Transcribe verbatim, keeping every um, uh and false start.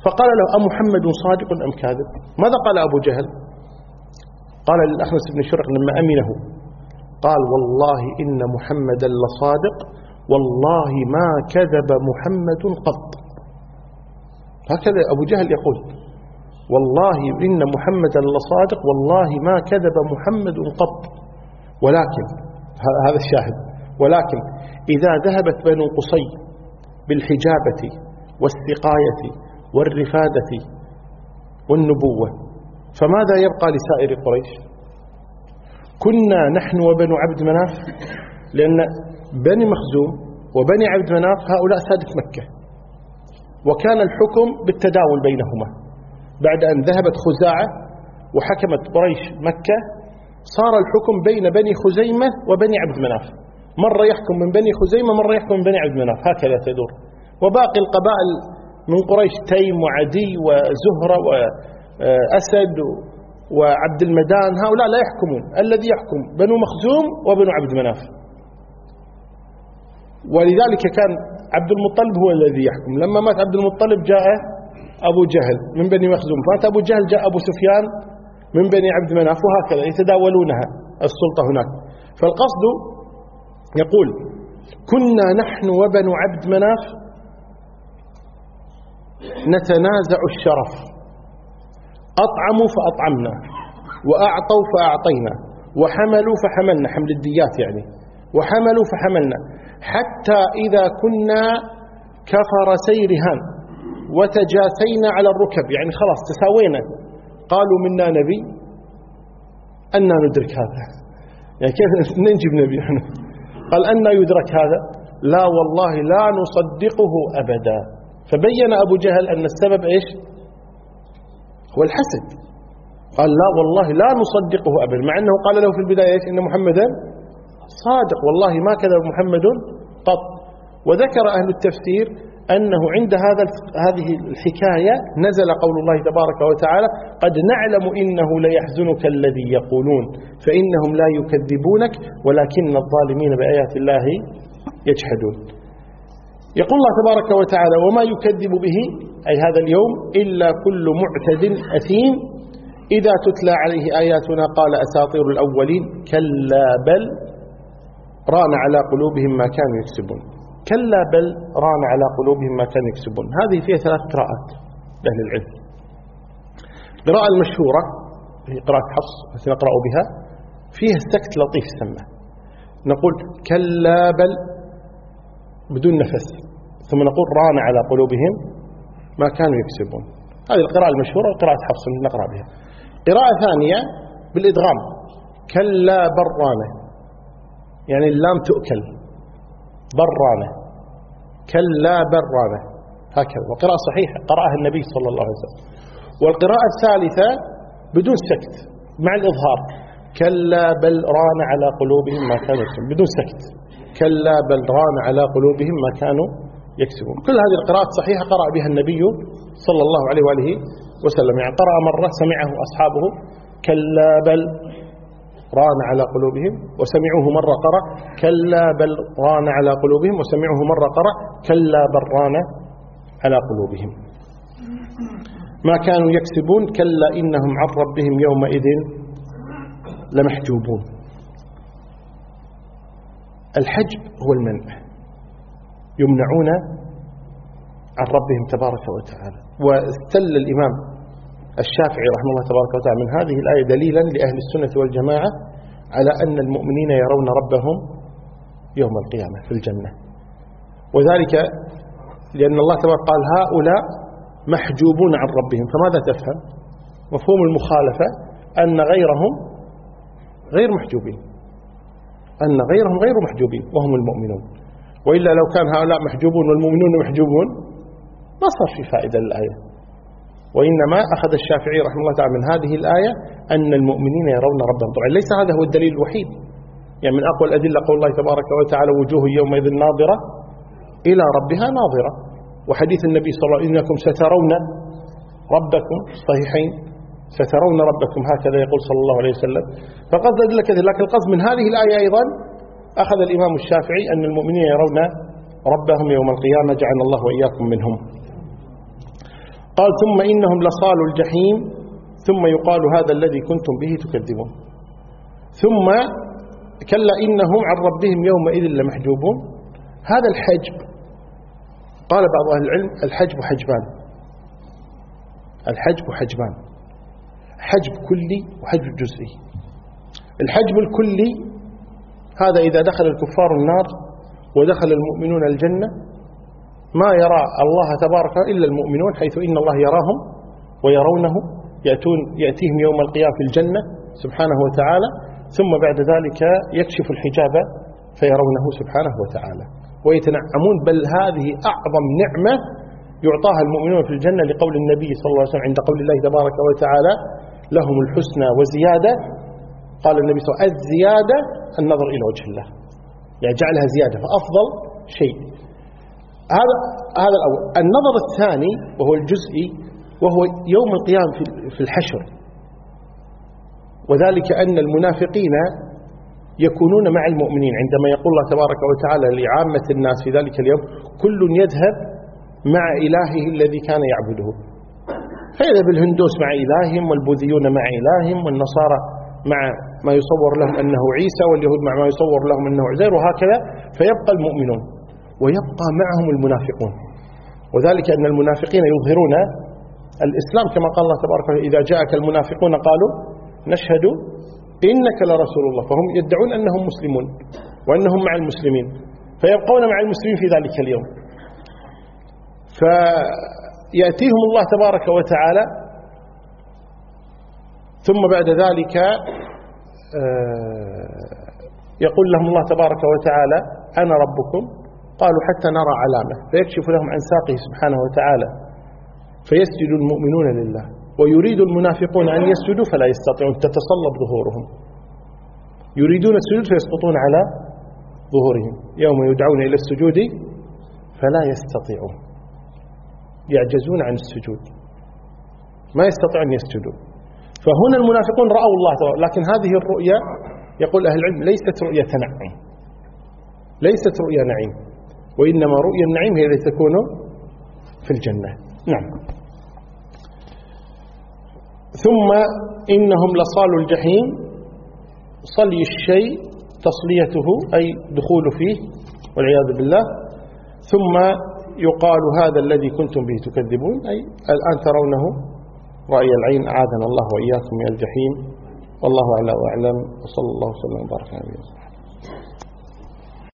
فقال له أمحمد صادق أم كاذب؟ ماذا قال أبو جهل؟ قال للأخنس بن شرق لما أمنه، قال والله إن محمدا لصادق والله ما كذب محمد قط. هكذا أبو جهل يقول والله إن محمدا لصادق والله ما كذب محمد قط. ولكن هذا الشاهد، ولكن إذا ذهبت بنو قصي بالحجابة والسقاية والرفادة والنبوة فماذا يبقى لسائر قريش؟ كنا نحن وبنو عبد مناف، لأن بني مخزوم وبني عبد مناف هؤلاء سادة مكة، وكان الحكم بالتداول بينهما. بعد أن ذهبت خزاعة وحكمت قريش مكة صار الحكم بين بني خزيمة وبني عبد مناف، مرة يحكم من بني خزيمة مرة يحكم من بني عبد مناف، هكذا تدور. وباقي القبائل من قريش تيم وعدي وزهرة وأسد وعبد المدان هؤلاء لا يحكمون، الذي يحكم بنو مخزوم وبنو عبد مناف. ولذلك كان عبد المطلب هو الذي يحكم. لما مات عبد المطلب جاء أبو جهل من بني مخزوم، مات أبو جهل جاء أبو سفيان من بني عبد مناف، وهكذا يتداولونها السلطة هناك. فالقصد يقول كنا نحن وبنو عبد مناف نتنازع الشرف، أطعموا فأطعمنا وأعطوا فأعطينا وحملوا فحملنا، حمل الديات يعني، وحملوا فحملنا، حتى إذا كنا كفرسي رهان وتجاسينا على الركب، يعني خلاص تساوينا. قالوا منا نبي أنا ندرك هذا، يعني كيف ننجب نبي احنا؟ قال أنا يدرك هذا؟ لا والله لا نصدقه أبدا. فبين أبو جهل أن السبب إيش؟ هو الحسد. قال لا والله لا نصدقه أبدا، مع أنه قال له في البداية إيش؟ إن محمدا صادق والله ما كذب محمد قط. وذكر أهل التفسير أنه عند هذا هذه الحكاية نزل قول الله تبارك وتعالى قد نعلم إنه ليحزنك الذي يقولون فإنهم لا يكذبونك ولكن الظالمين بآيات الله يجحدون. يقول الله تبارك وتعالى وما يكذب به أي هذا اليوم إلا كل معتد أثيم إذا تتلى عليه آياتنا قال أساطير الأولين كلا بل ران على قلوبهم ما كانوا يكسبون. كلا بل ران على قلوبهم ما كانوا يكسبون. هذه فيها ثلاث قراءات لأهل العلم. القراءة المشهورة هي قراءة حفص التي نقرأ بها، فيها السكت لطيف سمى، نقول كلا بل بدون نفس، ثم نقول ران على قلوبهم ما كانوا يكسبون. هذه القراءة المشهورة وقراءة حفص نقرأ بها. قراءة ثانية بالإدغام كلا برانة، يعني اللام تؤكل، برانة كلا برانة هكذا، وقراءة صحيحة قرأها النبي صلى الله عليه وسلم. والقراءة الثالثة بدون سكت مع الإظهار كلا بل ران على قلوبهم ما كانوا يكسبون، بدون سكت كلا بل ران على قلوبهم ما كانوا يكسبون. كل هذه القراءات صحيحة قرأ بها النبي صلى الله عليه وآله وسلم، يعني قرأ مرة سمعه أصحابه كلا بل ران على قلوبهم، وسمعوه مرة قرأ كلا بل ران على قلوبهم، وسمعوه مرة قرأ كلا بل ران على قلوبهم ما كانوا يكسبون كلا إنهم عن ربهم يومئذ لمحجوبون. الحجب هو المنع، يمنعون عن ربهم تبارك وتعالى. واستل الإمام الشافعي رحمه الله تبارك وتعالى من هذه الآية دليلا لأهل السنة والجماعة على أن المؤمنين يرون ربهم يوم القيامة في الجنة، وذلك لأن الله تبارك قال هؤلاء محجوبون عن ربهم. فماذا تفهم؟ مفهوم المخالفة أن غيرهم غير محجوبين، أن غيرهم غير محجوبين وهم المؤمنون. وإلا لو كان هؤلاء محجوبون والمؤمنون محجوبون ما صار في فائدة للآية. وإنما أخذ الشافعي رحمه الله تعالى من هذه الآية أن المؤمنين يرون ربهم. طبعا ليس هذا هو الدليل الوحيد، يعني من أقوى الأدلة قول الله تبارك وتعالى وجوه يومئذ ناظرة إلى ربها ناظرة، وحديث النبي صلى الله عليه وسلم إنكم سترون ربكم صحيحين سترون ربكم هكذا يقول صلى الله عليه وسلم. فقصد أدلة كثير، لكن القصد من هذه الآية أيضا أخذ الإمام الشافعي أن المؤمنين يرون ربهم يوم القيامة جعلنا الله وإياكم منهم. قال ثم إنهم لصالوا الجحيم ثم يقال هذا الذي كنتم به تكذبون. ثم كلا إنهم عن ربهم يومئذ لمحجوبون. هذا الحجب قال بعض أهل العلم الحجب حجبان، الحجب حجبان، حجب كلي وحجب جزئي. الحجب الكلي هذا إذا دخل الكفار النار ودخل المؤمنون الجنة ما يرى الله تبارك إلا المؤمنون، حيث إن الله يراهم ويرونه، يأتون يأتيهم يوم القيامة في الجنة سبحانه وتعالى، ثم بعد ذلك يكشف الحجاب فيرونه سبحانه وتعالى ويتنعمون. بل هذه أعظم نعمة يعطاها المؤمنون في الجنة، لقول النبي صلى الله عليه وسلم عند قول الله تبارك وتعالى لهم الحسنى وزيادة. قال النبي صلى الله عليه وسلم الزيادة النظر إلى وجه الله، يعني جعلها زيادة فأفضل شيء. هذا هذا الأول. النظر الثاني وهو الجزئي، وهو يوم القيامة في الحشر، وذلك أن المنافقين يكونون مع المؤمنين عندما يقول الله تبارك وتعالى لعامة الناس في ذلك اليوم كل يذهب مع إلهه الذي كان يعبده، فيذهب الهندوس مع إلههم، والبوذيون مع إلههم، والنصارى مع ما يصور لهم أنه عيسى، واليهود مع ما يصور لهم أنه عزير، وهكذا. فيبقى المؤمنون ويبقى معهم المنافقون، وذلك أن المنافقين يظهرون الإسلام كما قال الله تبارك وتعالى إذا جاءك المنافقون قالوا نشهد إنك لرسول الله، فهم يدعون أنهم مسلمون وأنهم مع المسلمين، فيبقون مع المسلمين في ذلك اليوم. فيأتيهم الله تبارك وتعالى ثم بعد ذلك يقول لهم الله تبارك وتعالى أنا ربكم، قالوا حتى نرى علامة، فيكشف لهم عن ساقه سبحانه وتعالى فيسجد المؤمنون لله، ويريد المنافقون أن يسجدوا فلا يستطيعون، تتصلب ظهورهم، يريدون السجود فيسقطون على ظهورهم، يوم يدعون إلى السجود فلا يستطيعون، يعجزون عن السجود، ما يستطيعون أن يسجدوا. فهنا المنافقون رأوا الله تعالى، لكن هذه الرؤيا يقول أهل العلم ليست رؤية نعيم، ليست رؤيا نعيم، وإنما رؤيا النعيم هي التي تكون في الجنة. نعم. ثم إنهم لصالوا الجحيم، صلي الشيء تصليته أي دخول فيه والعياذ بالله. ثم يقال هذا الذي كنتم به تكذبون، أي الآن ترونه رأي العين، أعاذنا الله وإياكم من الجحيم. والله أعلى وأعلم، وصلى الله وسلم وبارك على نبينا.